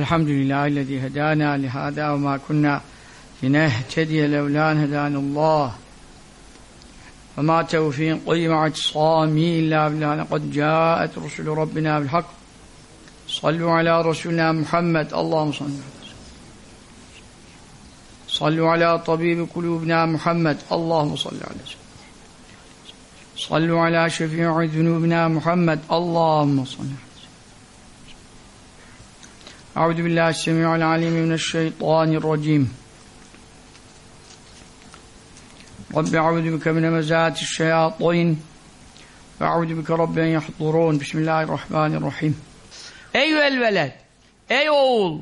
Elhamdülillahillezî hedâna lihâdâ ve mâ kunnâ linehtediye levlâ en hedânallâh ve mâ tevfîqî me'atisâmî illâ billâh lekad câet rusulü rabbinâ bil hak. Sallu alâ Resulina Muhammed. Allahümme salli aleyhi. Sallu alâ tabîbi kulûbina Muhammed. Allahümme salli aleyhi. Sallu alâ şefî'i zunûbina Muhammed. Allahümme salli aleyhi. Euzu billahi semi'il alim mineşşeytanirracim. Rabbi euzu bike min hemezâti'ş-şeyâtin ve euzu bike rabbi en yahdurûn. Bismillahirrahmanirrahim. Ey veled, ey oğul,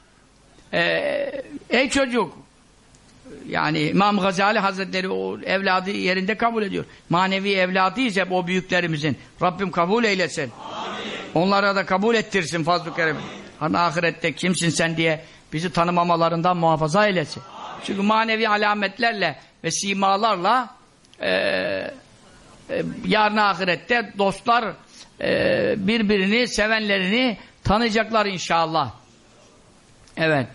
ey çocuk. Yani İmam Gazali Hazretleri o evladı yerinde kabul ediyor. Manevi evladıyız hep o büyüklerimizin. Rabbim kabul eylesin. Amin. Onlara da kabul ettirsin fazl-ı kerem. Hani ahirette kimsin sen diye bizi tanımamalarından muhafaza eylesin. Amin. Çünkü manevi alametlerle ve simalarla yarın ahirette dostlar birbirini, sevenlerini tanıyacaklar inşallah. Evet.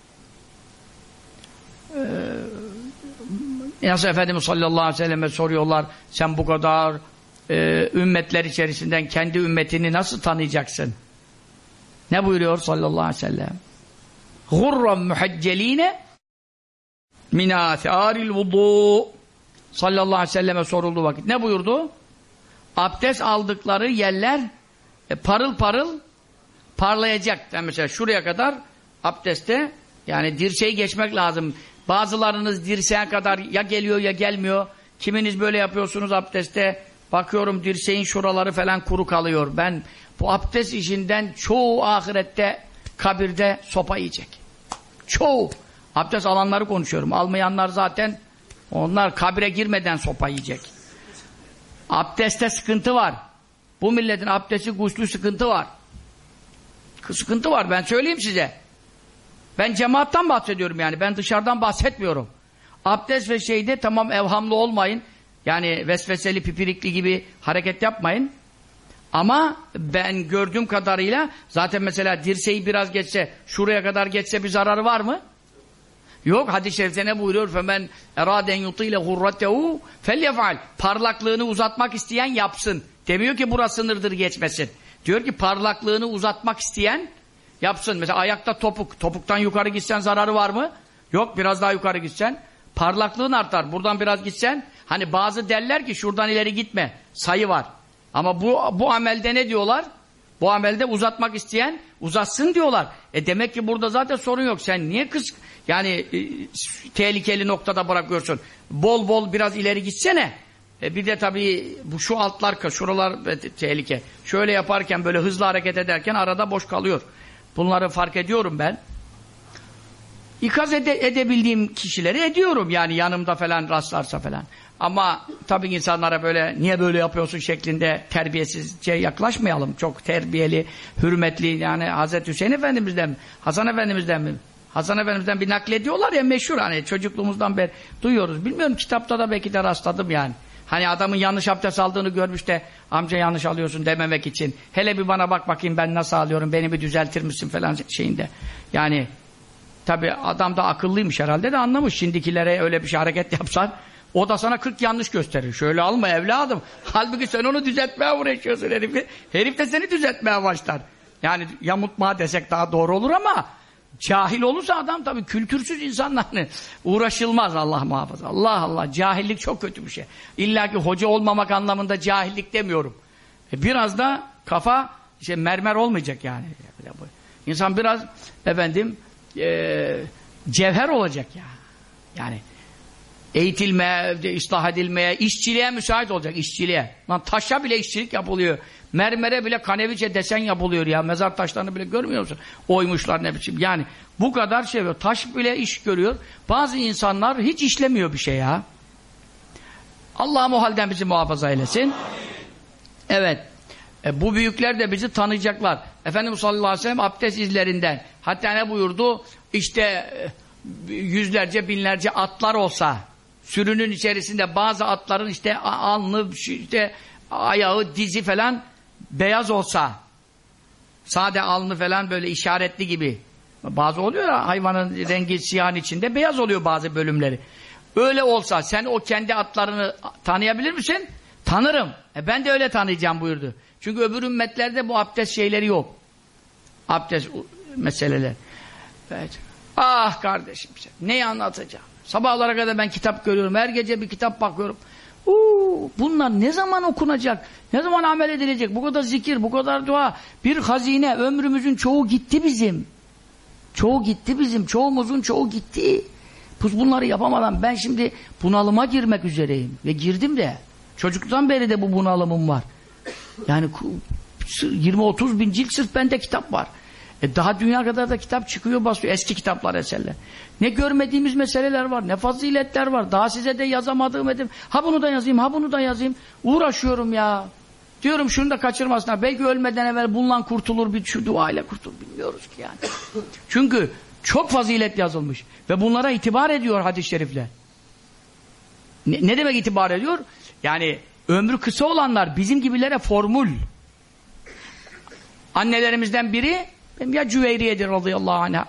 Nasıl Efendimiz sallallahu aleyhi ve selleme soruyorlar, sen bu kadar ümmetler içerisinden kendi ümmetini nasıl tanıyacaksın? Ne buyuruyor sallallahu aleyhi ve sellem? Gurran muhacceline min âthâril vudû. Sallallahu aleyhi ve selleme sorulduğu vakit ne buyurdu? Abdest aldıkları yerler parıl parıl parlayacak. Yani mesela şuraya kadar abdeste, yani dirseği geçmek lazım. Bazılarınız dirseğe kadar ya geliyor ya gelmiyor. Kiminiz böyle yapıyorsunuz abdeste. Bakıyorum dirseğin şuraları falan kuru kalıyor. Ben bu abdest işinden çoğu ahirette kabirde sopa yiyecek. Çoğu. Abdest alanları konuşuyorum. Almayanlar zaten onlar kabire girmeden sopa yiyecek. Abdeste sıkıntı var. Bu milletin abdesti guslu sıkıntı var. Sıkıntı var, ben söyleyeyim size. Ben cemaattan bahsediyorum yani. Ben dışarıdan bahsetmiyorum. Abdest ve şeyde tamam evhamlı olmayın. Yani vesveseli, pipirikli gibi hareket yapmayın. Ama ben gördüğüm kadarıyla zaten mesela dirseği biraz geçse, şuraya kadar geçse bir zararı var mı? Yok. Hadis-i şerifte ne buyuruyor? فَمَنْ اَرَادَنْ يُطِيلَ غُرَّتَهُ فَلْيَفْعَلْ. Parlaklığını uzatmak isteyen yapsın. Demiyor ki burası sınırdır geçmesin. Diyor ki parlaklığını uzatmak isteyen yapsın. Mesela ayakta topuk. Topuktan yukarı gitsen zararı var mı? Yok. Biraz daha yukarı gitsen parlaklığın artar. Buradan biraz gitsen, hani bazı derler ki şuradan ileri gitme. Sayı var. Ama bu amelde ne diyorlar? Bu amelde uzatmak isteyen uzatsın diyorlar. Demek ki burada zaten sorun yok. Sen niye yani tehlikeli noktada bırakıyorsun? Bol bol biraz ileri gitsene. Bir de tabii şu altlar, şuralar tehlike. Şöyle yaparken, böyle hızlı hareket ederken arada boş kalıyor. Bunları fark ediyorum ben. İkaz edebildiğim kişileri ediyorum. Yani yanımda falan rastlarsa falan. Ama tabii insanlara böyle niye böyle yapıyorsun şeklinde terbiyesizce yaklaşmayalım. Çok terbiyeli, hürmetli, yani Hazreti Hüseyin Efendimiz'den mi? Hasan Efendimiz'den mi? Hasan Efendimiz'den bir naklediyorlar ya, meşhur, hani çocukluğumuzdan beri duyuyoruz. Bilmiyorum, kitapta da belki de rastladım yani. Hani adamın yanlış abdest aldığını görmüş de amca yanlış alıyorsun dememek için. Hele bir bana bak bakayım ben nasıl alıyorum, beni bir düzeltir misin falan şeyinde. Yani tabii adam da akıllıymış herhalde de anlamış. Şimdikilere öyle bir şey hareket yapsan o da sana 40 yanlış gösterir. Şöyle alma evladım. Halbuki sen onu düzeltmeye uğraşıyorsun herifi. Herif de seni düzeltmeye başlar. Yani yamutma desek daha doğru olur ama cahil olursa adam tabii kültürsüz insanlarla uğraşılmaz, Allah muhafaza. Allah Allah, cahillik çok kötü bir şey. İlla ki hoca olmamak anlamında cahillik demiyorum. Biraz da kafa mermer olmayacak yani. İnsan biraz cevher olacak ya. Yani eğitilmeye, ıslah edilmeye, işçiliğe müsait olacak, işçiliğe. Lan taşa bile işçilik yapılıyor. Mermere bile kaneviçe desen yapılıyor ya. Mezar taşlarını bile görmüyor musun? Oymuşlar ne biçim. Yani bu kadar şey var. Taş bile iş görüyor. Bazı insanlar hiç işlemiyor bir şey ya. Allah o halden bizi muhafaza eylesin. Evet. Bu büyükler de bizi tanıyacaklar. Efendimiz sallallahu aleyhi ve sellem abdest izlerinden. Hatta ne buyurdu? İşte yüzlerce, binlerce atlar olsa, sürünün içerisinde bazı atların işte alnı, işte ayağı, dizi falan beyaz olsa, sade alnı falan böyle işaretli gibi, Bazı oluyor ya, hayvanın rengi siyahın içinde beyaz oluyor bazı bölümleri. Öyle olsa sen o kendi atlarını tanıyabilir misin? Tanırım. Ben de öyle tanıyacağım buyurdu. Çünkü öbür ümmetlerde bu abdest şeyleri yok. Abdest meseleleri. Evet. Ah kardeşim sen, neyi anlatacağım? Sabahlara kadar ben kitap görüyorum. Her gece bir kitap bakıyorum. Bunlar ne zaman okunacak? Ne zaman amel edilecek? Bu kadar zikir, bu kadar dua. Bir hazine, ömrümüzün çoğu gitti bizim. Çoğu gitti bizim. Çoğumuzun çoğu gitti. Bunları yapamadan ben şimdi bunalıma girmek üzereyim. Ve girdim de. Çocuktan beri de bu bunalımım var. Yani 20-30 bin cilt sırf bende kitap var. Daha dünya kadar da kitap çıkıyor basıyor. Eski kitaplar, eserler. Ne görmediğimiz meseleler var. Ne faziletler var. Daha size de yazamadığım edim. Ha bunu da yazayım, ha bunu da yazayım. Uğraşıyorum ya. Diyorum şunu da kaçırmasınlar. Belki ölmeden evvel bundan kurtulur, bir şu dua ile kurtulur. Bilmiyoruz ki yani. Çünkü çok fazilet yazılmış. Ve bunlara itibar ediyor hadis-i şerifler. Ne demek itibar ediyor? Yani ömrü kısa olanlar bizim gibilere formül. Annelerimizden biri ya Cüveyriye'dir radıyallahu anh'a.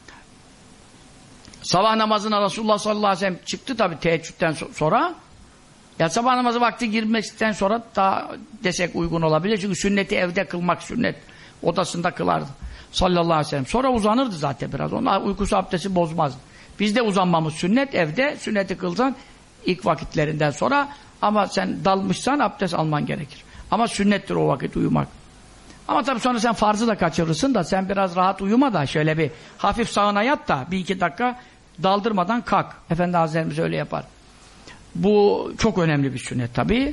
Sabah namazına Resulullah sallallahu aleyhi ve sellem çıktı tabi teheccüden sonra. Ya sabah namazı vakti girmekten sonra daha desek uygun olabilir. Çünkü sünneti evde kılmak sünnet. Odasında kılardı. Sallallahu aleyhi ve sellem. Sonra uzanırdı zaten biraz. Onun uykusu abdesti bozmaz. Bizde uzanmamız sünnet. Evde sünneti kılsan ilk vakitlerinden sonra, ama sen dalmışsan abdest alman gerekir. Ama sünnettir o vakit uyumak. Ama tabii sonra sen farzı da kaçırırsın da sen biraz rahat uyuma da şöyle bir hafif sağına yat da bir iki dakika daldırmadan kalk. Efendi Hazretlerimiz öyle yapar. Bu çok önemli bir sünnet tabii.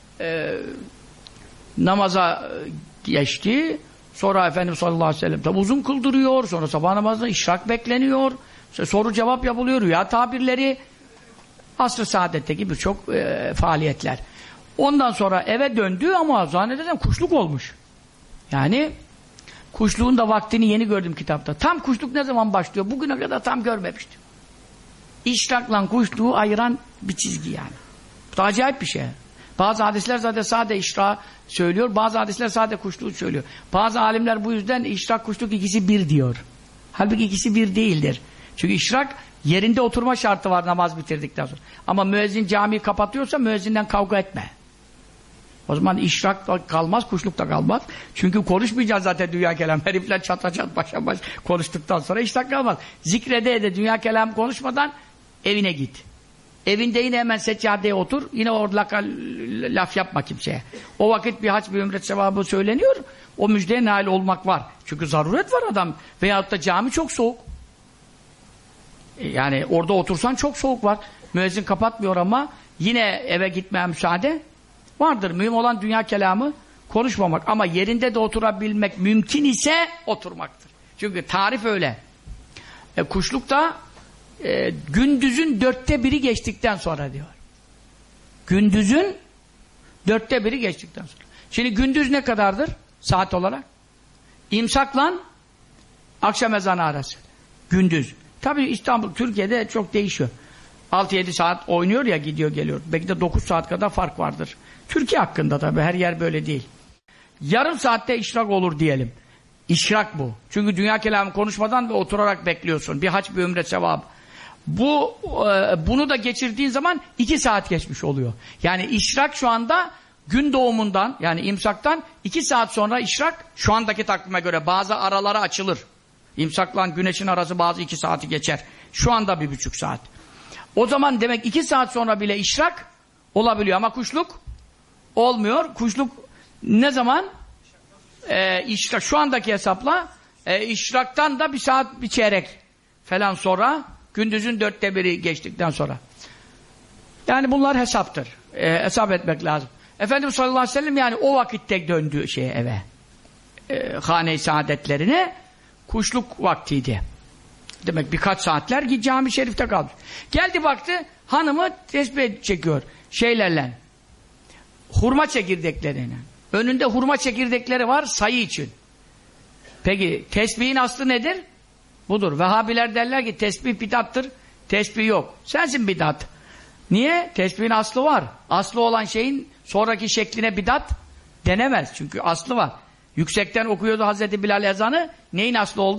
Namaza geçti. Sonra Efendimiz sallallahu aleyhi ve sellem tabi uzun kıldırıyor. Sonra sabah namazında işrak bekleniyor. Soru cevap yapılıyor. Rüya tabirleri. Asr-ı Saadet'teki birçok faaliyetler. Ondan sonra eve döndü ama zannedersem kuşluk olmuş. Yani kuşluğun da vaktini yeni gördüm kitapta. Tam kuşluk ne zaman başlıyor? Bugüne kadar tam görmemiştim. İşrakla kuşluğu ayıran bir çizgi yani. Bu da acayip bir şey. Bazı hadisler zaten sade işrak söylüyor. Bazı hadisler sade kuşluğu söylüyor. Bazı alimler bu yüzden işrak kuşluk ikisi bir diyor. Halbuki ikisi bir değildir. Çünkü işrak yerinde oturma şartı var namaz bitirdikten sonra. Ama müezzin camiyi kapatıyorsa müezzinden kavga etme. O zaman işrak da kalmaz, kuşluk da kalmaz. Çünkü konuşmayacağız zaten dünya kelam. Herifler çat başa baş konuştuktan sonra işrak kalmaz. Zikrede dünya kelam konuşmadan evine git. Evinde yine hemen seccadeye otur. Yine orada laf yapma kimseye. O vakit bir hac, bir ümret sevabı söyleniyor. O müjdeye nail olmak var. Çünkü zaruret var adam. Veyahut da cami çok soğuk. Yani orada otursan çok soğuk var. Müezzin kapatmıyor ama yine eve gitmeye müsaade vardır. Mühim olan dünya kelamı konuşmamak. Ama yerinde de oturabilmek mümkün ise oturmaktır. Çünkü tarif öyle. Kuşlukta gündüzün 1/4 geçtikten sonra diyor. Gündüzün 1/4 geçtikten sonra. Şimdi gündüz ne kadardır saat olarak? İmsakla akşam ezanı arası. Gündüz. Tabii İstanbul, Türkiye'de çok değişiyor. 6-7 saat oynuyor ya, gidiyor geliyor. Belki de 9 saat kadar fark vardır. Türkiye hakkında tabii her yer böyle değil. Yarım saatte işrak olur diyelim. İşrak bu. Çünkü dünya kelamı konuşmadan ve oturarak bekliyorsun. Bir hac, bir ümre sevabı. Bunu da geçirdiğin zaman 2 saat geçmiş oluyor. Yani işrak şu anda gün doğumundan, yani imsaktan 2 saat sonra işrak, şu andaki takvime göre bazı araları açılır. İmsakla güneşin arası bazı 2 saati geçer. Şu anda 1,5 saat. O zaman demek 2 saat sonra bile işrak olabiliyor ama kuşluk olmuyor. Kuşluk ne zaman? İşrak, şu andaki hesapla işraktan da 1 saat 1 çeyrek falan sonra, gündüzün 1/4 geçtikten sonra. Yani bunlar hesaptır. Hesap etmek lazım. Efendimiz sallallahu aleyhi ve sellem yani o vakitte döndü eve. Hane-i saadetlerine kuşluk vaktiydi. Demek birkaç saatler cami-i şerifte kalmış. Geldi baktı hanımı tesbih çekiyor şeylerle. Hurma çekirdeklerine. Önünde hurma çekirdekleri var sayı için. Peki tesbihin aslı nedir? Budur. Vehhabiler derler ki tesbih bidattır. Tesbih yok. Sensin bidat. Niye? Tesbihin aslı var. Aslı olan şeyin sonraki şekline bidat denemez. Çünkü aslı var. Yüksekten okuyordu Hazreti Bilal ezanı. Neyin aslı oldu?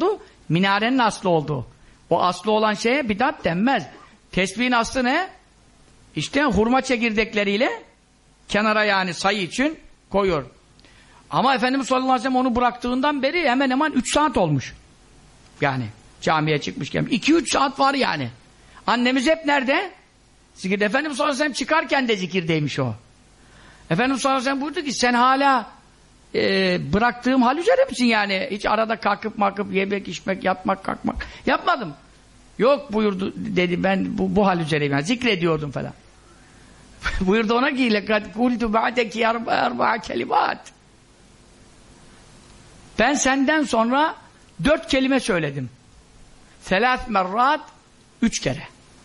Minarenin aslı oldu. O aslı olan şeye bidat denmez. Tesbihin aslı ne? İşte hurma çekirdekleriyle kenara yani sayı için koyuyor. Ama Efendimiz sallallahu aleyhi ve sellem onu bıraktığından beri hemen hemen 3 saat olmuş. Yani camiye çıkmışken. 2-3 saat var yani. Annemiz hep nerede? Zikirde. Efendimiz sallallahu aleyhi ve sellem çıkarken de zikirdeymiş o. Efendimiz sallallahu aleyhi ve sellem buyurdu ki sen hala bıraktığım hal üzere misin yani? Hiç arada kalkıp yemek, içmek, yatmak, kalkmak yapmadım. Yok buyurdu dedi ben bu hal üzereyim. Yani zikrediyordum falan. Buyurdu ona ki lekad kultu ba'deki arba'a kelimat. Ben senden sonra 4 kelime söyledim. Selas merrat 3 kere.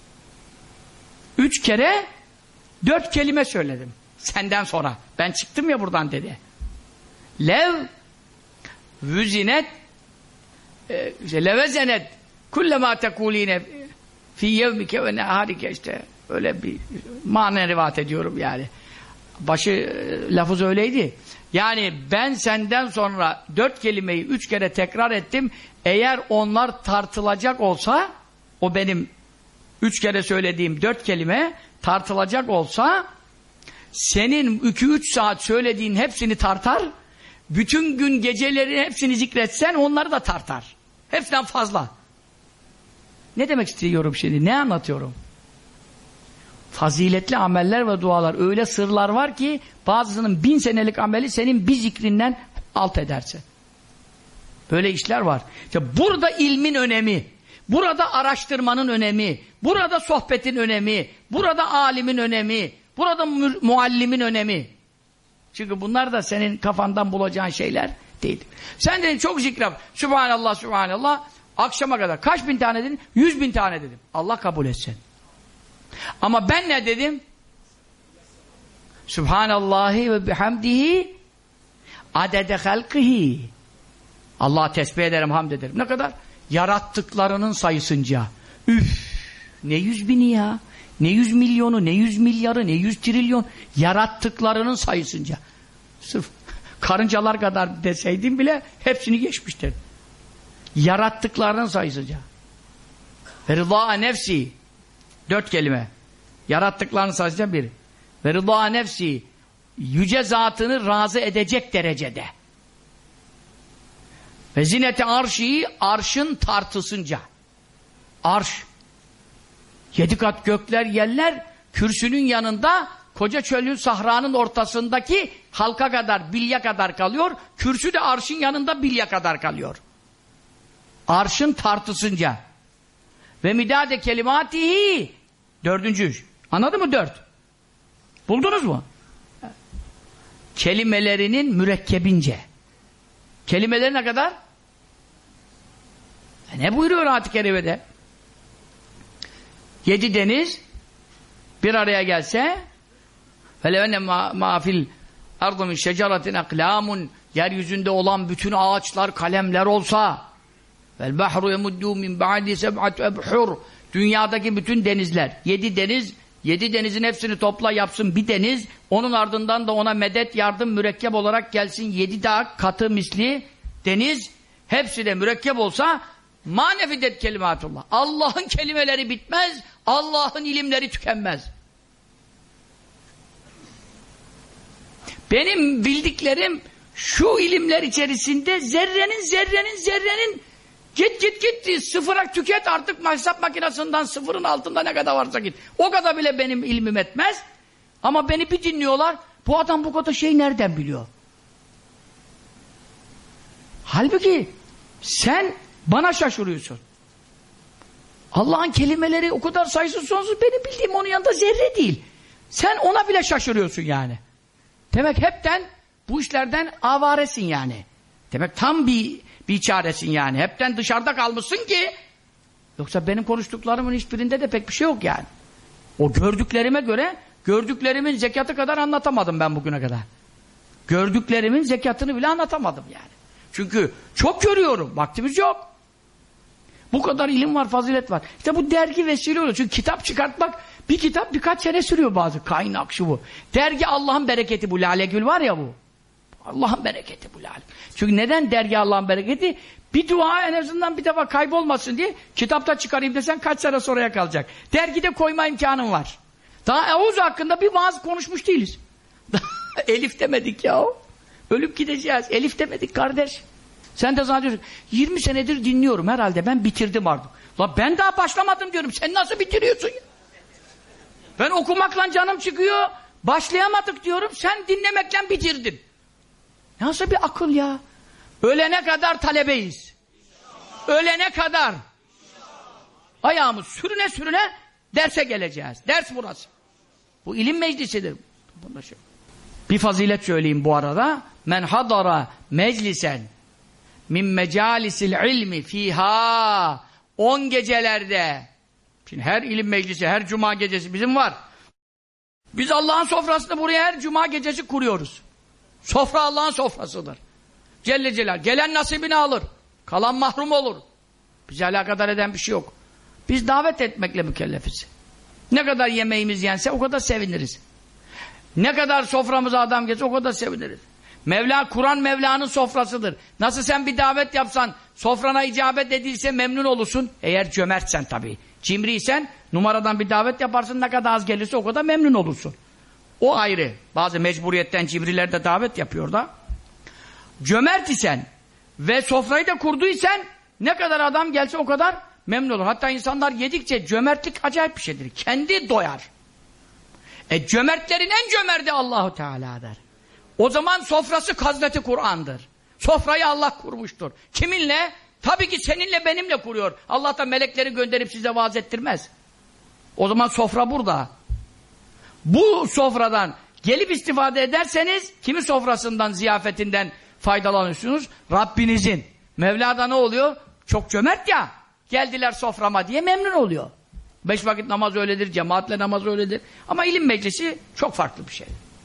3 kere 4 kelime söyledim. Senden sonra. Ben çıktım ya buradan dedi. Lev vüzinet levezenet kullema tekulîne fî yevmike ve neharike işte öyle bir manen rivayet ediyorum yani. Başı lafız öyleydi. Yani ben senden sonra 4 kelimeyi 3 kere tekrar ettim. Eğer onlar tartılacak olsa o benim 3 kere söylediğim 4 kelime tartılacak olsa senin 2-3 saat söylediğin hepsini tartar. Bütün gün geceleri hepsini zikretsen onları da tartar. Hepsinden fazla. Ne demek istiyorum şimdi? Ne anlatıyorum? Faziletli ameller ve dualar öyle sırlar var ki bazısının 1000 senelik ameli senin bir zikrinden alt ederse. Böyle işler var. İşte burada ilmin önemi, burada araştırmanın önemi, burada sohbetin önemi, burada alimin önemi, burada muallimin önemi. Çünkü bunlar da senin kafandan bulacağın şeyler değil. Sen dedin çok zikre, Sübhanallah, Sübhanallah, akşama kadar. Kaç bin tane dedin? 100.000 tane dedim. Allah kabul etsin. Ama ben ne dedim? Sübhanallahi ve bihamdihi adede halkihi. Allah'a tesbih ederim, hamd ederim. Ne kadar? Yarattıklarının sayısınca. Üf! Ne 100.000'i ya? Ne 100 milyonu, ne 100 milyarı, ne 100 trilyon. Yarattıklarının sayısınca. Sırf karıncalar kadar deseydim bile hepsini geçmiştir. Yarattıklarının sayısınca. Ve rıza nefsi 4 kelime. Yarattıklarının sayısınca 1. Ve rıza nefsi yüce zatını razı edecek derecede. Ve zinete arşi arşın tartısınca. Arş 7 kat gökler yerler kürsünün yanında koca çölün sahranın ortasındaki halka kadar bilye kadar kalıyor. Kürsü de arşın yanında bilye kadar kalıyor. Arşın tartısınca. Ve midade kelimatihi 4. Anladın mı 4? Buldunuz mu? Kelimelerinin mürekkebince. Kelimeleri ne kadar? Ne buyuruyor ayet-i kerimede? 7 deniz bir araya gelse فَلَوَنَّ مَا فِي الْاَرْضُ مِنْ شَجَرَةٍ اَقْلَامٌ yeryüzünde olan bütün ağaçlar kalemler olsa وَالْبَحْرُ يَمُدُّ مِنْ بَعْدِ سَبْعَةُ اَبْحُرُ dünyadaki bütün denizler 7 deniz 7 denizin hepsini topla yapsın bir deniz onun ardından da ona medet yardım mürekkep olarak gelsin 7 daha katı misli deniz hepsi de mürekkep olsa manefidet kelimatullah. Allah'ın kelimeleri bitmez, Allah'ın ilimleri tükenmez. Benim bildiklerim şu ilimler içerisinde zerrenin git sıfıra tüket artık hesap makinesinden sıfırın altında ne kadar varsa git. O kadar bile benim ilmim etmez. Ama beni bir dinliyorlar. Bu adam bu kadar şey nereden biliyor? Halbuki sen bana şaşırıyorsun. Allah'ın kelimeleri o kadar sayısız sonsuz benim bildiğim onun yanında zerre değil. Sen ona bile şaşırıyorsun yani. Demek hepten bu işlerden avaresin yani. Demek tam bir çaresin yani. Hepten dışarıda kalmışsın ki yoksa benim konuştuklarımın hiçbirinde de pek bir şey yok yani. O gördüklerime göre gördüklerimin zekatı kadar anlatamadım ben bugüne kadar. Gördüklerimin zekatını bile anlatamadım yani. Çünkü çok görüyorum. Vaktimiz yok. Bu kadar ilim var, fazilet var. İşte bu dergi vesile oluyor. Çünkü kitap çıkartmak bir kitap birkaç sene sürüyor bazı. Kaynak şu bu. Dergi Allah'ın bereketi bu. Lale Gül var ya bu. Allah'ın bereketi bu lalim. Çünkü neden dergâh Allah'ın bereketi? Bir dua en azından bir defa kaybolmasın diye kitapta çıkarayım desen kaç sene sonraya kalacak. Dergide koyma imkanın var. Daha Eûzü hakkında bir vaaz konuşmuş değiliz. Elif demedik ya. Ölüp gideceğiz. Elif demedik kardeş. Sen de zannediyorsun. 20 senedir dinliyorum herhalde. Ben bitirdim artık. La ben daha başlamadım diyorum. Sen nasıl bitiriyorsun ya? Ben okumakla canım çıkıyor. Başlayamadık diyorum. Sen dinlemekle bitirdin. Nasıl bir akıl ya? Ölene kadar talebeyiz. Ölene kadar. Ayağımız sürüne sürüne derse geleceğiz. Ders burası. Bu ilim meclisidir. Bir fazilet söyleyeyim bu arada. Men hadara meclisen min mecalisil ilmi fiha 10 gecelerde. Şimdi her ilim meclisi, her cuma gecesi bizim var. Biz Allah'ın sofrasını buraya her cuma gecesi kuruyoruz. Sofra Allah'ın sofrasıdır. Celle Celal. Gelen nasibini alır. Kalan mahrum olur. Bizi alakadar eden bir şey yok. Biz davet etmekle mükellefiz. Ne kadar yemeğimiz yense o kadar seviniriz. Ne kadar soframıza adam gelse o kadar seviniriz. Mevla, Kur'an Mevla'nın sofrasıdır. Nasıl sen bir davet yapsan, sofrana icabet edilse memnun olursun. Eğer cömertsen tabii. Cimriysen, numaradan bir davet yaparsın, ne kadar az gelirse o kadar memnun olursun. O ayrı. Bazı mecburiyetten cimriler de davet yapıyor da. Cömert isen ve sofrayı da kurduysan, ne kadar adam gelse o kadar memnun olur. Hatta insanlar yedikçe cömertlik acayip bir şeydir. Kendi doyar. Cömertlerin en cömerti Allahu Teala'dır. O zaman sofrası Hazreti Kur'an'dır. Sofrayı Allah kurmuştur. Kiminle? Tabii ki seninle benimle kuruyor. Allah da melekleri gönderip size vaaz ettirmez. O zaman sofra burada. Bu sofradan gelip istifade ederseniz kimin sofrasından, ziyafetinden faydalanıyorsunuz? Rabbinizin. Mevla'da ne oluyor? Çok cömert ya. Geldiler soframa diye memnun oluyor. 5 vakit namaz öyledir, cemaatle namaz öyledir. Ama ilim meclisi çok farklı bir şey.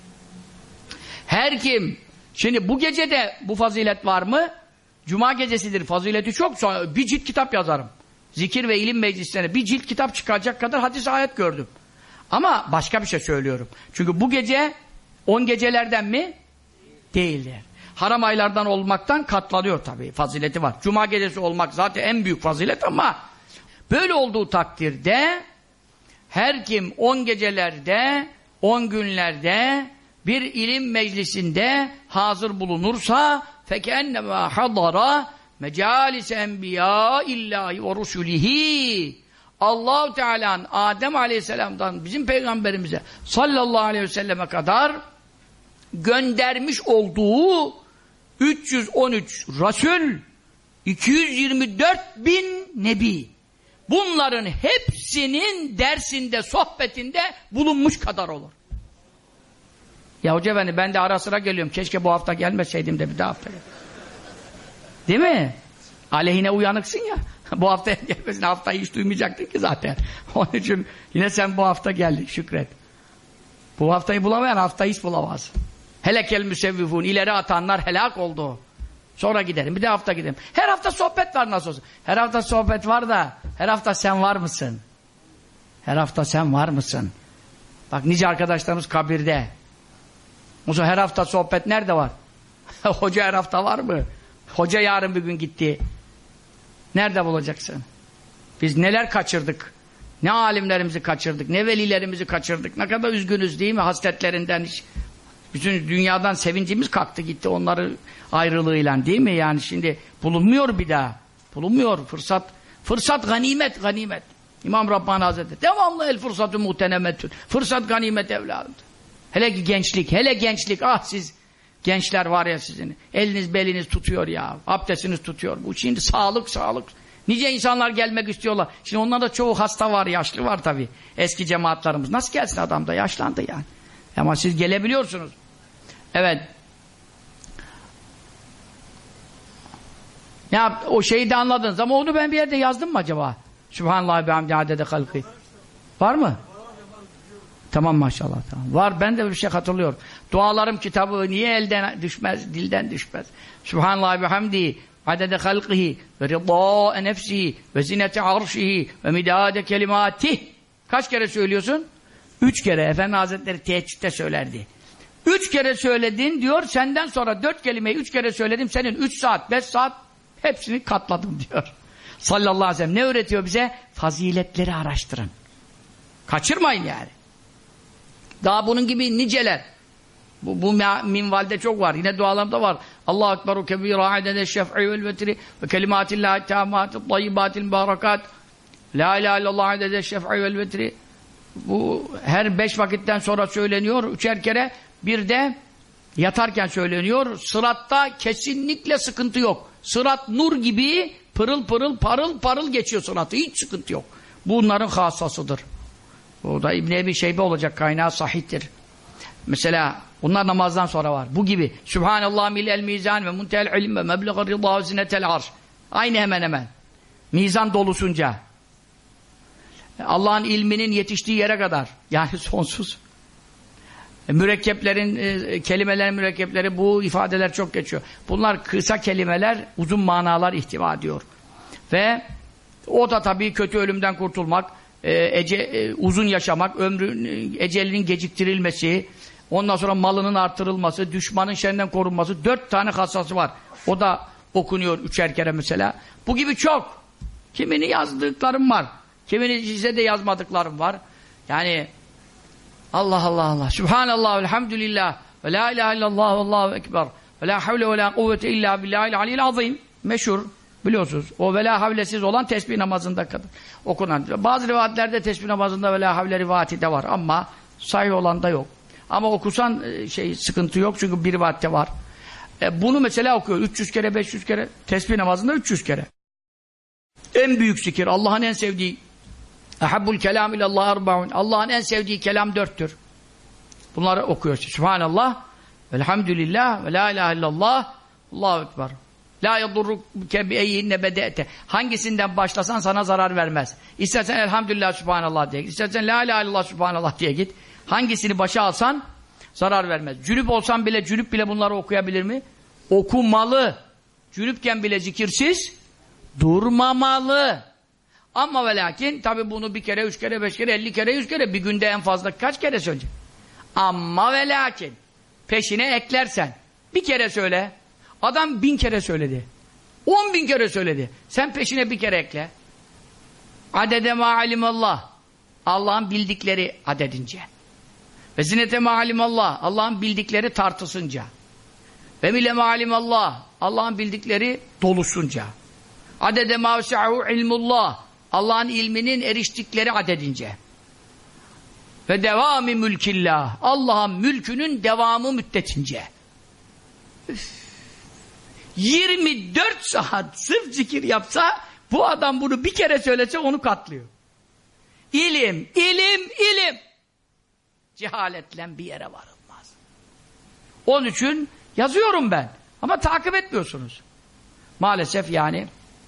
Her kim, şimdi bu gecede bu fazilet var mı? Cuma gecesidir, fazileti çok. Sonra bir cilt kitap yazarım. Zikir ve ilim meclislerine bir cilt kitap çıkacak kadar hadis ayet gördüm. Ama başka bir şey söylüyorum. Çünkü bu gece 10 gecelerden mi? Değildir. Haram aylardan olmaktan katlanıyor tabii. Fazileti var. Cuma gecesi olmak zaten en büyük fazilet ama böyle olduğu takdirde her kim 10 gecelerde, 10 günlerde bir ilim meclisinde hazır bulunursa فَكَأَنَّمَا حَضَرَ مَجَالِسَ اَنْبِيَاءِ اللّٰهِ وَرُسُلِهِ Allah-u Teala'nın Adem Aleyhisselam'dan bizim peygamberimize sallallahu aleyhi ve selleme kadar göndermiş olduğu 313 Resul, 224 bin Nebi. Bunların hepsinin dersinde, sohbetinde bulunmuş kadar olur. Ya hoca efendi ben de ara sıra geliyorum. Keşke bu hafta gelmeseydim de bir daha hafta gel. Değil mi? Aleyhine uyanıksın ya. Bu hafta gelmesin. Haftayı hiç duymayacaktın ki zaten. Onun için yine sen bu hafta geldin. Şükret. Bu haftayı bulamayan haftayı hiç bulamaz. Helekel müsevvifun. İleri atanlar helak oldu. Sonra giderim. Bir de hafta giderim. Her hafta sohbet var nasıl olsa. Her hafta sohbet var da her hafta sen var mısın? Her hafta sen var mısın? Bak nice arkadaşlarımız kabirde. O zaman her hafta sohbet nerede var? Hoca her hafta var mı? Hoca yarın bir gün gitti. Nerede bulacaksın? Biz neler kaçırdık? Ne alimlerimizi kaçırdık? Ne velilerimizi kaçırdık? Ne kadar üzgünüz değil mi? Hasretlerinden hiç. Bütün dünyadan sevincimiz kalktı gitti onların ayrılığıyla değil mi? Yani şimdi bulunmuyor bir daha. Bulunmuyor fırsat. Fırsat ganimet, ganimet. İmam Rabbani Hazretleri. Devamlı el fırsatü muhtenemetün. Fırsat ganimet evladım. Hele ki gençlik, hele gençlik. Ah siz gençler var ya sizin. Eliniz beliniz tutuyor ya. Abdestiniz tutuyor. Bu şimdi sağlık, sağlık. Nice insanlar gelmek istiyorlar. Şimdi onlarda çoğu hasta var, yaşlı var tabii. Eski cemaatlarımız. Nasıl gelsin adam da yaşlandı yani. Ama siz gelebiliyorsunuz. Evet. Ya o şeyi de anladınız ama onu ben bir yerde yazdım mı acaba? Sübhanallah bihamdi adede halkı. Var mı? Tamam maşallah. Tamam. Var ben de bir şey hatırlıyorum. Dualarım kitabı niye elden düşmez, dilden düşmez. Sübhanallah bihamdi adede halkihi ve rıdâ nefsihi ve zinete arşihi ve midâde kelimatih. Kaç kere söylüyorsun? 3 kere. Efendi Hazretleri teheccüde söylerdi. 3 kere söyledin diyor, senden sonra 4 kelimeyi 3 kere söyledim, senin 3 saat, 5 saat hepsini katladım diyor. Sallallahu aleyhi ve sellem. Ne öğretiyor bize? Faziletleri araştırın. Kaçırmayın yani. Daha bunun gibi niceler. Bu minvalde çok var. Yine dualarımda var. Allahu ekberu kebira adede şef'i vel vetri ve kelimatillahi tamati tayyibatil mübarekat. La ilahe illallah adede şef'i vel vetri. Bu her 5 vakitten sonra söyleniyor. 3'er kere. Bir de yatarken söyleniyor. Sıratta kesinlikle sıkıntı yok. Sırat nur gibi pırıl pırıl parıl parıl geçiyor sıratı. Hiç sıkıntı yok. Bunların hassasıdır. O da İbn-i Ebi Şeybe olacak, kaynağı sahihtir. Mesela bunlar namazdan sonra var. Bu gibi. Sübhanallah mil'el mizan ve muntehel ilim ve mebleğ rıdâ ve zinetel arş. Aynı hemen hemen. Mizan dolusunca. Allah'ın ilminin yetiştiği yere kadar. Yani sonsuz. Mürekkeplerin, kelimelerin mürekkepleri, bu ifadeler çok geçiyor. Bunlar kısa kelimeler, uzun manalar ihtiva ediyor. Ve o da tabii kötü ölümden kurtulmak, uzun yaşamak, ecelinin geciktirilmesi, ondan sonra malının artırılması, düşmanın şerrinden korunması, 4 tane hassası var. O da okunuyor 3'er kere mesela. Bu gibi çok. Kimini yazdıklarım var. Kimini size de yazmadıklarım var. Yani Allah Allah Allah. Subhanallah, elhamdülillah, ve la ilahe illallah, ve allahu ekber, ve la havle ve la kuvvete illa billahil aliyyil azim. Meşhur, biliyorsunuz. O ve la havlesiz olan tesbih namazında kadar okunan. Bazı rivayetlerde tesbih namazında ve la havle rivayeti de var ama sahih olan da yok. Ama okusan sıkıntı yok çünkü bir rivayette var. Bunu mesela okuyor 300 kere 500 kere, tesbih namazında 300 kere. En büyük zikir, Allah'ın en sevdiği Ahabbul kelam ilallah arba'un. Allah'ın en sevdiği kelam 4'tür. Bunları okuyor. Subhanallah, elhamdülillah, ve la ilahe illallah, Allahu ekber. La yadurruke bi eyyinne bede'te. Hangisinden başlasan sana zarar vermez. İstersen elhamdülillah, subhanallah diye git. İstersen la ilahe illallah, subhanallah diye git. Hangisini başa alsan zarar vermez. Cünüp olsan bile, cünüp bile bunları okuyabilir mi? Okumalı. Cünüpken bile zikirsiz durmamalı. Ama ve lakin tabi bunu 1 kere, 3 kere, 5 kere, 50 kere, 100 kere, bir günde en fazla kaç kere söyleyecek? Ama ve lakin peşine eklersen 1 kere söyle. Adam 1000 kere söyledi. 10.000 kere söyledi. Sen peşine 1 kere ekle. Adede ma alimallah. Allah'ın bildikleri adedince. Ve zinete ma alimallah. Allah'ın bildikleri tartısınca. Ve mile ma alimallah. Allah'ın bildikleri dolusunca. Adede ma vesi'ahu ilmullah. Allah'ın ilminin eriştikleri adedince. Ve devamı mülkillah. Allah'ın mülkünün devamı müddetince. 24 saat sırf zikir yapsa, bu adam bunu 1 kere söylese onu katlıyor. İlim, ilim, ilim. Cehaletle bir yere varılmaz. Onun için yazıyorum ben. Ama takip etmiyorsunuz. Maalesef yani.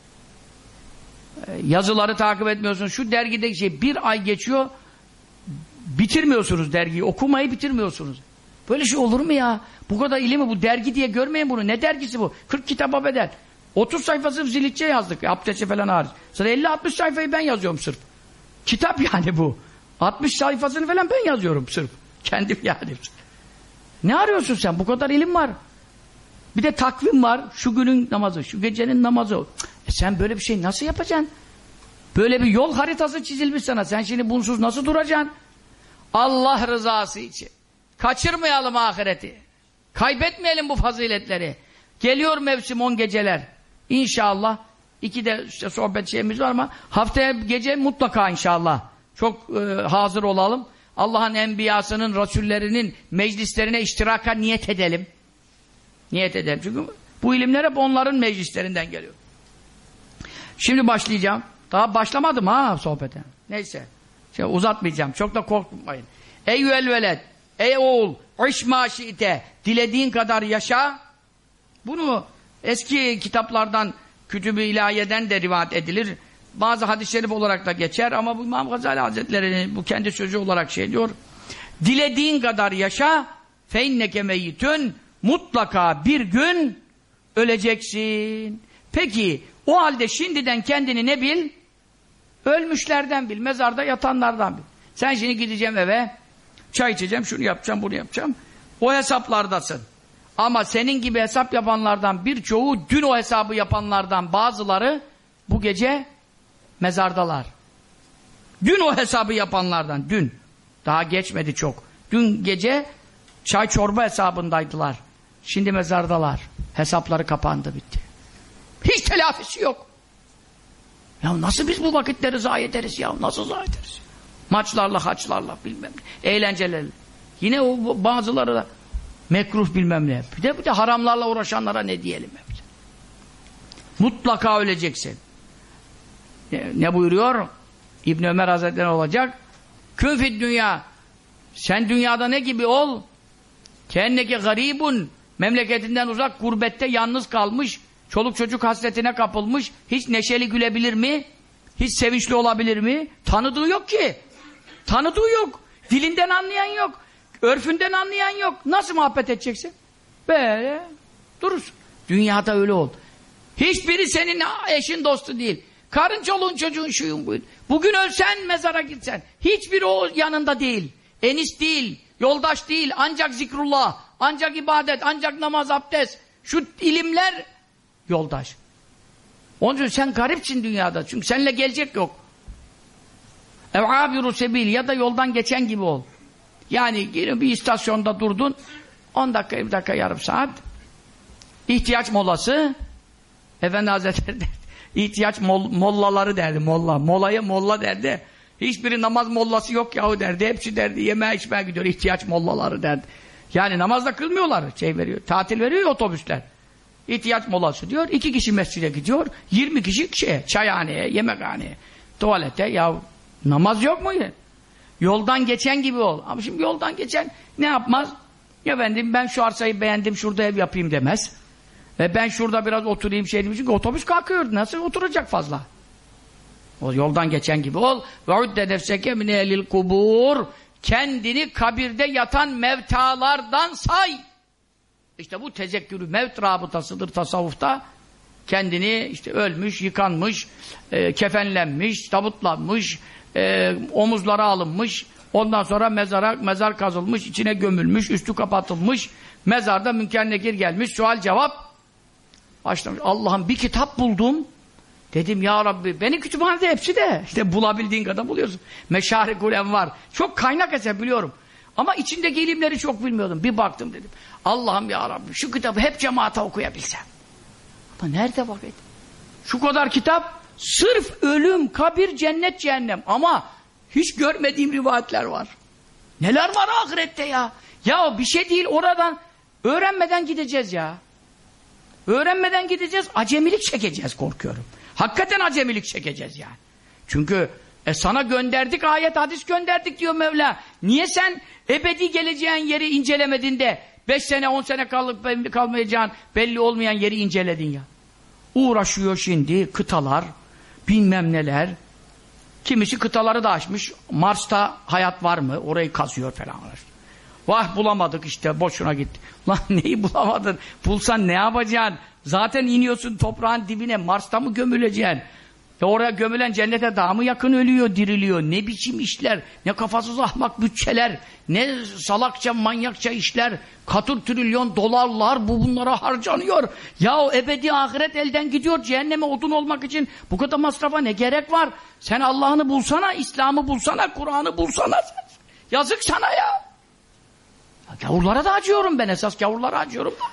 Yazıları takip etmiyorsunuz. Şu dergideki şey 1 ay geçiyor, bitirmiyorsunuz dergiyi. Okumayı bitirmiyorsunuz. Böyle şey olur mu ya? Bu kadar ilimi, bu dergi diye görmeyin bunu. Ne dergisi bu? 40 kitaba bedel. 30 sayfası zilitçe yazdık. Abdesti falan hariç. Sonra 50-60 sayfayı ben yazıyorum sırf. Kitap yani bu. 60 sayfasını falan ben yazıyorum sırf. Kendim yani. Ne arıyorsun sen? Bu kadar ilim var. Bir de takvim var. Şu günün namazı, şu gecenin namazı. Sen böyle bir şey nasıl yapacaksın? Böyle bir yol haritası çizilmiş sana. Sen şimdi bunsuz nasıl duracaksın? Allah rızası için. Kaçırmayalım ahireti. Kaybetmeyelim bu faziletleri. Geliyor mevsim 10 geceler. İnşallah. 2'de işte sohbet şeyimiz var ama haftaya gece mutlaka inşallah. Çok hazır olalım. Allah'ın enbiyasının, rasullerinin meclislerine iştiraka niyet edelim. Niyet edelim. Çünkü bu ilimler hep onların meclislerinden geliyor. Şimdi başlayacağım. Daha başlamadım ha sohbete. Neyse. Şimdi uzatmayacağım. Çok da korkmayın. Eyyüel veled. Ey oğul. İş maşite. Dilediğin kadar yaşa. Bunu eski kitaplardan, Kütüb-i İlahiye'den de rivayet edilir. Bazı hadis-i şerif olarak da geçer ama bu İmam Gazali Hazretleri'nin bu kendi sözü olarak şey diyor. Dilediğin kadar yaşa. Feinneke meyyitün. Mutlaka bir gün öleceksin. Peki o halde şimdiden kendini ne bil? Ölmüşlerden bil. Mezarda yatanlardan bil. Sen şimdi gideceğim eve, çay içeceğim, şunu yapacağım, bunu yapacağım. O hesaplardasın. Ama senin gibi hesap yapanlardan birçoğu, dün o hesabı yapanlardan bazıları bu gece mezardalar. Dün o hesabı yapanlardan, dün. Daha geçmedi çok. Dün gece çay çorba hesabındaydılar. Şimdi mezardalar. Hesapları kapandı, bitti. Hiç telafisi yok. Ya nasıl biz bu vakitleri zayi ederiz ya? Nasıl zayi ederiz? Maçlarla, haçlarla, bilmem ne. Eğlencelerle. Yine o bazıları da mekruh bilmem ne. Bir de haramlarla uğraşanlara ne diyelim? Mutlaka öleceksin. Ne buyuruyor? İbn Ömer Hazretleri olacak. Kün fid dünya. Sen dünyada ne gibi ol? Kenneke garibun. Memleketinden uzak, gurbette yalnız kalmış, çoluk çocuk hasretine kapılmış, hiç neşeli gülebilir mi? Hiç sevinçli olabilir mi? Tanıdığı yok ki. Tanıdığı yok. Dilinden anlayan yok. Örfünden anlayan yok. Nasıl muhabbet edeceksin? Böyle durursun. Dünyada öyle ol. Hiçbiri senin eşin dostu değil. Karın çoluğun çocuğun şuyun buyun. Bugün ölsen mezara gitsen. Hiçbiri o yanında değil. Enis değil. Yoldaş değil. Ancak zikrullah. Ancak ibadet. Ancak namaz, abdest. Şu ilimler yoldaş. Onun için sen garipsin dünyada. Çünkü seninle gelecek yok. Ev'abiru sebil, ya da yoldan geçen gibi ol. Yani bir istasyonda durdun. 10 dakika, 20 dakika, yarım saat. İhtiyaç molası. Efendi Hazretleri ihtiyaç mollaları derdi. Molaya molla derdi. Hiçbiri namaz mollası yok yahu derdi. Hepsi derdi yemeğe içmeye gidiyor. İhtiyaç mollaları derdi. Yani namazda kılmıyorlar. Veriyor. Tatil veriyor ya otobüsler. İhtiyaç molası diyor. 2 kişi mescide gidiyor. 20 kişi çayhaneye, yemekhaneye, tuvalete. Ya namaz yok mu? Yoldan geçen gibi ol. Ama şimdi yoldan geçen ne yapmaz? Efendim ben şu arsayı beğendim, şurada ev yapayım demez. Ben şurada biraz oturayım çünkü otobüs kalkıyor. Nasıl oturacak fazla? O yoldan geçen gibi ol. Ve udde nefseke min ehlil kubur. Kendini kabirde yatan mevtalardan say. İşte bu tezekkürü mevt rabıtasıdır tasavvufta. Kendini işte ölmüş, yıkanmış, kefenlenmiş, tabutlanmış, omuzlara alınmış, ondan sonra mezar kazılmış, içine gömülmüş, üstü kapatılmış, mezarda Münker Nekir gelmiş, sual cevap başlamış. Allah'ım bir kitap buldum. Dedim ya Rabbi, benim kütüphanede hepsi de. İşte bulabildiğin kadar buluyorsun. Meşarikul Envar. Çok kaynak eser biliyorum. Ama içindeki ilimleri çok bilmiyordum. Bir baktım dedim. Allah'ım ya Rabbi, şu kitabı hep cemaate okuyabilsem. Ama nerede bak et? Şu kadar kitap, sırf ölüm, kabir, cennet, cehennem. Ama hiç görmediğim rivayetler var. Neler var ahirette ya? Ya bir şey değil, oradan öğrenmeden gideceğiz ya. Öğrenmeden gideceğiz, acemilik çekeceğiz, korkuyorum. Hakikaten acemilik çekeceğiz yani. Çünkü sana gönderdik, ayet hadis gönderdik diyor Mevla. Niye sen ebedi geleceğin yeri incelemedin de 5 sene 10 sene kalmayacağın belli olmayan yeri inceledin ya? Uğraşıyor şimdi kıtalar, bilmem neler. Kimisi kıtaları da açmış. Mars'ta hayat var mı? Orayı kazıyor falan. Vah bulamadık işte, boşuna gitti. Lan neyi bulamadın? Bulsan ne yapacaksın? Zaten iniyorsun toprağın dibine, Mars'ta mı gömüleceksin? Oraya gömülen cennete daha mı yakın ölüyor, diriliyor? Ne biçim işler, ne kafasız ahmak bütçeler, ne salakça, manyakça işler, katır trilyon dolarlar bunlara harcanıyor. Ya o ebedi ahiret elden gidiyor, cehenneme odun olmak için bu kadar masrafa ne gerek var? Sen Allah'ını bulsana, İslam'ı bulsana, Kur'an'ı bulsana. Yazık sana ya. Gavurlara da acıyorum ben, esas gavurlara acıyorum da.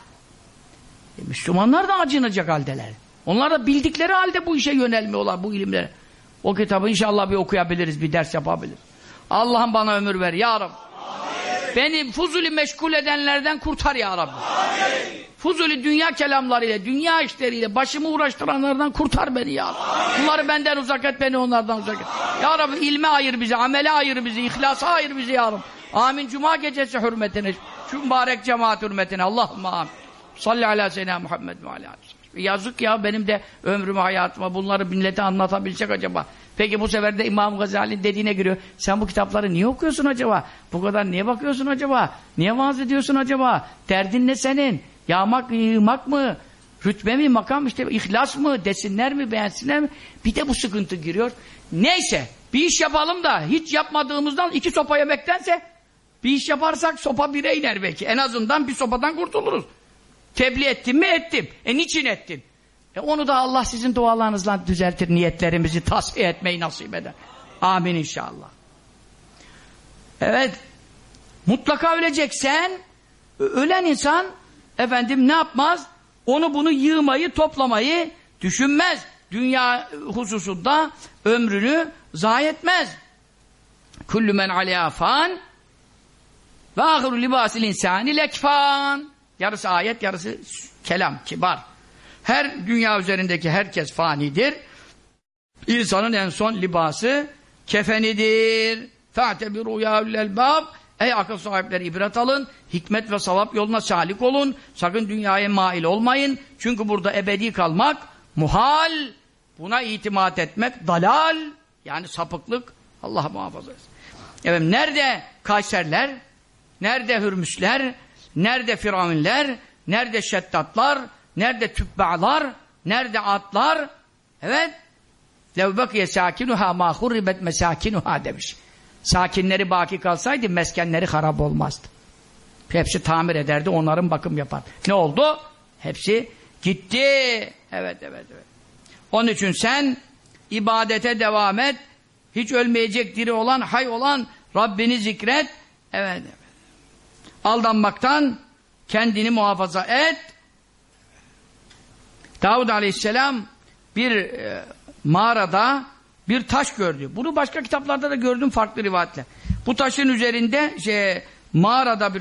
Müslümanlar da acınacak haldeler. Onlar da bildikleri halde bu işe yönelmiyorlar, bu ilimlere. O kitabı inşallah bir okuyabiliriz, bir ders yapabiliriz. Allah'ım bana ömür ver ya Rabbi. Amin. Beni fuzuli meşgul edenlerden kurtar ya Rabbi. Amin. Fuzuli dünya kelamlarıyla, dünya işleriyle başımı uğraştıranlardan kurtar beni ya Rabbi. Amin. Bunları benden uzak et, beni onlardan uzak et. Amin. Ya Rabbi ilme ayır bizi, amele ayır bizi, ihlasa ayır bizi ya Rabbi. Amin. Cuma gecesi hürmetine, şu mübarek cemaat hürmetine. Allahümme amin. Salli ala seyyidina Muhammed ve ala yazık ya, benim de ömrümü, hayatıma bunları millete anlatabilecek acaba. Peki bu sefer de İmam Gazali'nin dediğine giriyor. Sen bu kitapları niye okuyorsun acaba? Bu kadar niye bakıyorsun acaba? Niye vaaz ediyorsun acaba? Derdin ne senin? Yağmak, yığmak mı? Rütbe mi, makam, işte ihlas mı? Desinler mi, beğensinler mi? Bir de bu sıkıntı giriyor. Neyse, bir iş yapalım da hiç yapmadığımızdan 2 sopa yemektense Bir iş yaparsak sopa bire iner belki. En azından bir sopadan kurtuluruz. Tebliğ ettim mi? Ettim. Niçin ettin? Onu da Allah sizin dualarınızla düzeltir. Niyetlerimizi tasfiye etmeyi nasip eder. Amin inşallah. Evet. Mutlaka öleceksen, ölen insan efendim ne yapmaz? Onu bunu yığmayı, toplamayı düşünmez. Dünya hususunda ömrünü zayi etmez. Kullu men aleyha fan ve ahiru libasil insani lekfan. Yarısı ayet, yarısı kelam, kibar. Her dünya üzerindeki herkes fanidir. İnsanın en son libası kefenidir. Fa'tebiru ya ulul elbab. Ey akıl sahipleri ibret alın. Hikmet ve savap yoluna salik olun. Sakın dünyaya mail olmayın. Çünkü burada ebedi kalmak muhal. Buna itimat etmek dalal. Yani sapıklık. Allah muhafaza etsin. Evet, nerede Kayserler? Nerede Hürmüsler? Nerede Firavunler? Nerede Şeddatlar? Nerede Tübba'lar? Nerede Atlar? Evet. لَوْ بَقِيَ سَاكِنُهَا مَا خُرِّبَتْ مَسَاكِنُهَا demiş. Sakinleri baki kalsaydı meskenleri harap olmazdı. Hepsi tamir ederdi, onların bakım yapar. Ne oldu? Hepsi gitti. Evet. Onun için sen ibadete devam et. Hiç ölmeyecek, diri olan, hay olan Rabbini zikret. Evet. Aldanmaktan kendini muhafaza et. Davud Aleyhisselam bir mağarada bir taş gördü. Bunu başka kitaplarda da gördüm farklı rivayetle. Bu taşın üzerinde mağarada bir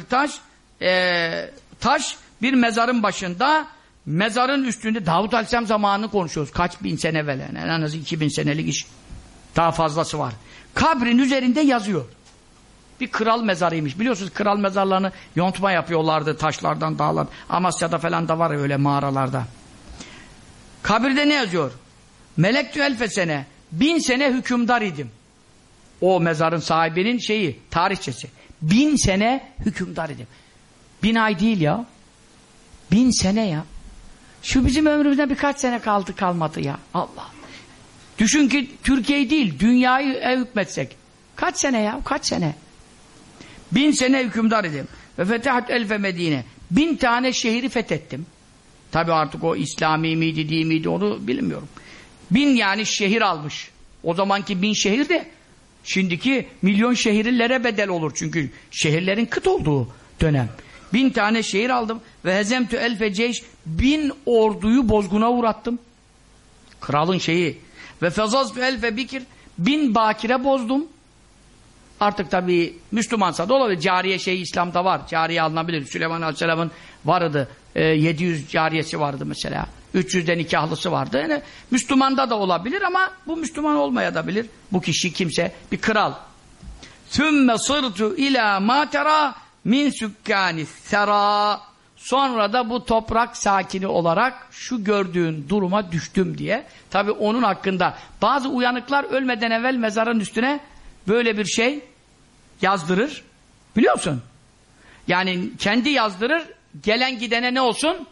taş bir mezarın başında, mezarın üstünde. Davud Aleyhisselam zamanını konuşuyoruz. Kaç bin sene evvel. En az 2000 senelik iş. Daha fazlası var. Kabrin üzerinde yazıyor. Bir kral mezarıymış. Biliyorsunuz kral mezarlarını yontma yapıyorlardı taşlardan, dağlar. Amasya'da falan da var öyle mağaralarda. Kabirde ne yazıyor? Melektü elfe sene. 1000 sene hükümdar idim. O mezarın sahibinin tarihçesi. 1000 sene hükümdar idim. 1000 ay değil ya. 1000 sene ya. Şu bizim ömrümüzden birkaç sene kalmadı ya. Allah. Düşün ki Türkiye'yi değil, dünyayı hükmetsek. Kaç sene ya? Kaç sene? 1000 sene hükümdar idim. Ve fetehat elfe Medine. 1000 tane şehri fethettim. Tabi artık o İslami miydi, dini miydi onu bilmiyorum. 1000 yani şehir almış. O zamanki 1000 şehir de şimdiki milyon şehirlere bedel olur. Çünkü şehirlerin kıt olduğu dönem. 1000 tane şehir aldım. Ve hezemtü elfe ceyş. 1000 orduyu bozguna uğrattım. Kralın Ve fezaztü elfe bikir. 1000 bakire bozdum. Artık tabii Müslümansa da olabilir. Cariye İslam'da var. Cariye alınabilir. Süleyman Aleyhisselam'ın vardı. 700 cariyesi vardı mesela. 300'de nikahlısı vardı. Yani Müslümanda da olabilir ama bu Müslüman olmayabilir. Bu kişi kimse bir kral. Sümme sırtu ila matera min sükkani sera. Sonra da bu toprak sakini olarak şu gördüğün duruma düştüm diye. Tabii onun hakkında bazı uyanıklar ölmeden evvel mezarın üstüne böyle bir şey yazdırır. Biliyor musun? Yani kendi yazdırır. Gelen gidene ne olsun?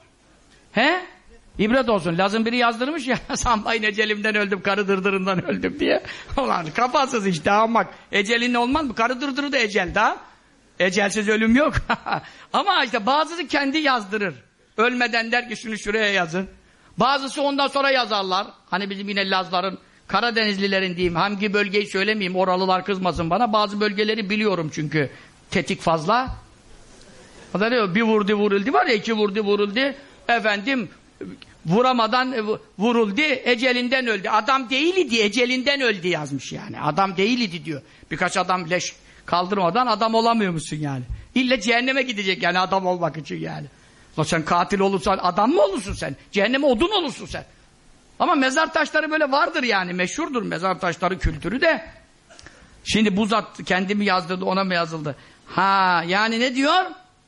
İbret olsun. Lazım biri yazdırmış ya. Sanmayın ecelimden öldüm, karı dırdırından öldüm diye. Ulan kafasız işte ama ecelin olmaz mı? Karı dırdırı da ecel daha. Ecelsiz ölüm yok. Ama işte bazısı kendi yazdırır. Ölmeden der ki şunu şuraya yazın. Bazısı ondan sonra yazarlar. Hani bizim yine Lazların, Karadenizlilerin diyeyim. Hangi bölgeyi söylemeyeyim. Oralılar kızmasın bana. Bazı bölgeleri biliyorum çünkü. Tetik fazla. O da diyor bir vuruldu var ya, 2 vuruldu. Efendim vuramadan vuruldu. Ecelinden öldü. Adam değil idi. Ecelinden öldü yazmış yani. Adam değil idi diyor. Birkaç adam leş kaldırmadan adam olamıyor musun yani? İlle cehenneme gidecek yani adam olmak için yani. Sen katil olursan adam mı olursun sen? Cehenneme odun olursun sen. Ama mezar taşları böyle vardır yani. Meşhurdur mezar taşları kültürü de. Şimdi bu zat kendimi yazdırdı, ona mı yazıldı? Yani ne diyor?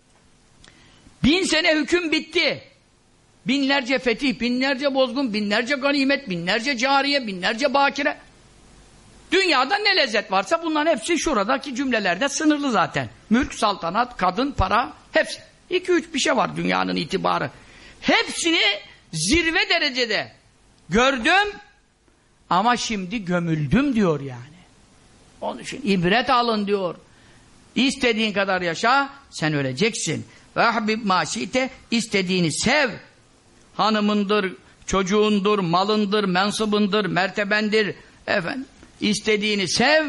1000 sene hüküm bitti. Binlerce fetih, binlerce bozgun, binlerce ganimet, binlerce cariye, binlerce bakire. Dünyada ne lezzet varsa bunların hepsi şuradaki cümlelerde sınırlı zaten. Mülk, saltanat, kadın, para, hepsi. 2-3 bir şey var dünyanın itibarı. Hepsini zirve derecede gördüm ama şimdi gömüldüm diyor yani. Onun için ibret alın diyor. İstediğin kadar yaşa, sen öleceksin. Ve ahbib maşite, istediğini sev. Hanımındır, çocuğundur, malındır, mensubundur, mertebendir. Efendim, istediğini sev.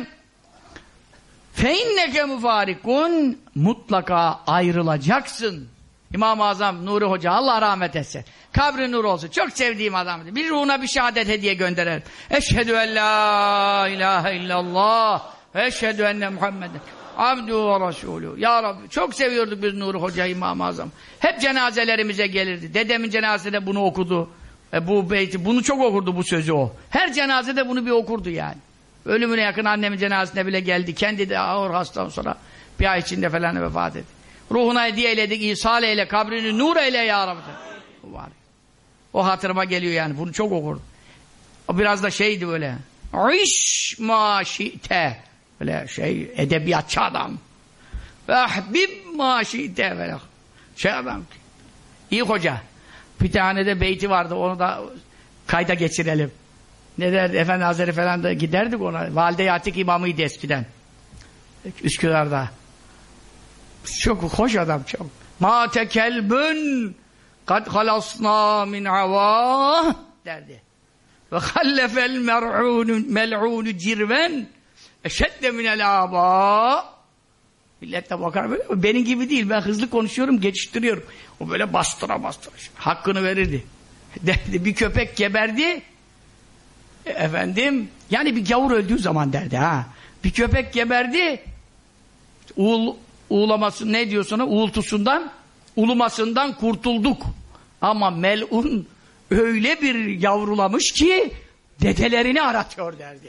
Fe inneke mufarikun, mutlaka ayrılacaksın. İmam-ı Azam Nuri Hoca, Allah rahmet etsin. Kabri nur olsun. Çok sevdiğim adamdı. Bir ruhuna bir şehadet hediye gönderer. Eşhedü en la ilahe illallah ve eşhedü enne Muhammeden abdühü ve resulü. Ya Rabbi, çok seviyorduk biz Nuri Hoca, İmam-ı Azam. Hep cenazelerimize gelirdi. Dedemin cenazede bunu okudu. Bu beyti, bunu çok okurdu, bu sözü o. Her cenazede bunu bir okurdu yani. Ölümüne yakın annemin cenazesine bile geldi. Kendi de ağır hastadan sonra bir ay içinde falan vefat etti. Ruhuna hediye eyledik, İsal eyle, kabrini nur eyle ya Rabbi. O hatırıma geliyor yani, bunu çok okurdu. O biraz da şeydi böyle. İş maşite. Böyle edebiyatçı adam. Ve ahbib maşite. Böyle adam. İyi hoca. Bir tane de beyti vardı, onu da kayda geçirelim. Ne derdi? Efendi Hazretleri falan da giderdik ona. Valide-i Atik imamıydı eskiden. Üsküdar'da. Çok hoş adam, çok. Ma tekelbün kad halasna min avah derdi. Ve hallefel mel'ûnü cirven eşedde minel âbâ. Millet de bakar böyle. Benim gibi değil. Ben hızlı konuşuyorum, geçiştiriyorum. O böyle bastıra bastıra. Hakkını verirdi. Derdi, bir köpek geberdi. Efendim, yani bir gavur öldüğü zaman derdi ha. Bir köpek geberdi. Uğulaması ne diyorsun? Uğultusundan, ulumasından kurtulduk. Ama melun öyle bir yavrulamış ki dedelerini aratıyor derdi.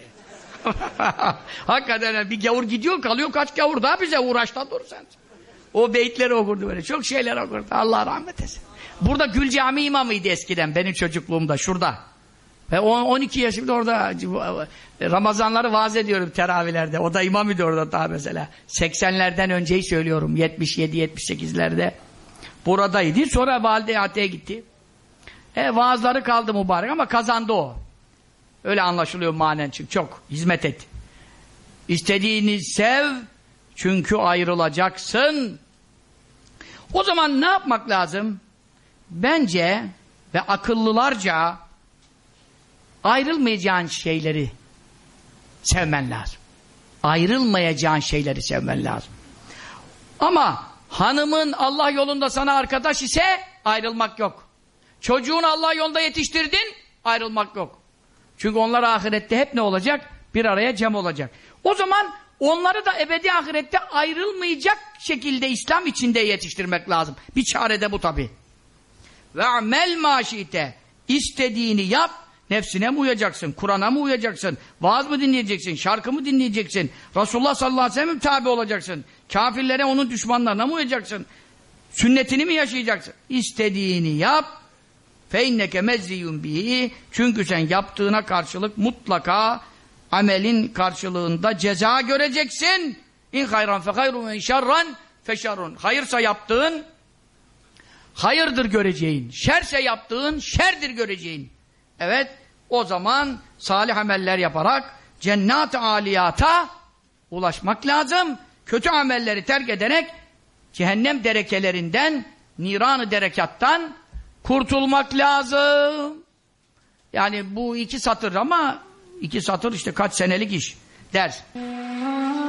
Hakikaten bir gavur gidiyor, kalıyor kaç gavur daha bize uğraştan dur sen. O beyitleri okurdu böyle. Çok şeyler okurdu. Allah rahmet etsin. Burada Gül Cami imamıydı eskiden benim çocukluğumda şurada. Ve 12 yaşımda orada Ramazanları vaaz ediyorum teravihlerde. O da imamıydı orada daha mesela. 80'lerden önceyi söylüyorum. 77-78'lerde. Buradaydı. Sonra Valide-i Atiye'ye gitti. Vaazları kaldı mübarek ama kazandı o. Öyle anlaşılıyor manen, çünkü çok hizmet etti. İstediğini sev, çünkü ayrılacaksın. O zaman ne yapmak lazım? Bence ve akıllılarca ayrılmayacağın şeyleri sevmen lazım. Ayrılmayacağın şeyleri sevmen lazım. Ama hanımın Allah yolunda sana arkadaş ise ayrılmak yok. Çocuğunu Allah yolunda yetiştirdin, ayrılmak yok. Çünkü onlar ahirette hep ne olacak? Bir araya cem olacak. O zaman onları da ebedi ahirette ayrılmayacak şekilde İslam içinde yetiştirmek lazım. Bir çare de bu tabi. Ve amel maşite, istediğini yap. Nefsine mi uyacaksın? Kur'an'a mı uyacaksın? Vaaz mı dinleyeceksin? Şarkı mı dinleyeceksin? Resulullah sallallahu aleyhi ve sellem tabi olacaksın? Kafirlere, onun düşmanlarına mı uyacaksın? Sünnetini mi yaşayacaksın? İstediğini yap. فَاِنَّكَ مَزِّيٌ بِهِ Çünkü sen yaptığına karşılık mutlaka amelin karşılığında ceza göreceksin. İn hayran fe hayrun ve in şerran fe şerrun. Hayırsa yaptığın hayırdır göreceğin. Şerse yaptığın şerdir göreceğin. Evet, o zaman salih ameller yaparak cennet-i aliyata ulaşmak lazım. Kötü amelleri terk ederek cehennem derekelerinden, niran-ı derekattan kurtulmak lazım. Yani bu 2 satır ama 2 satır işte kaç senelik iş ders.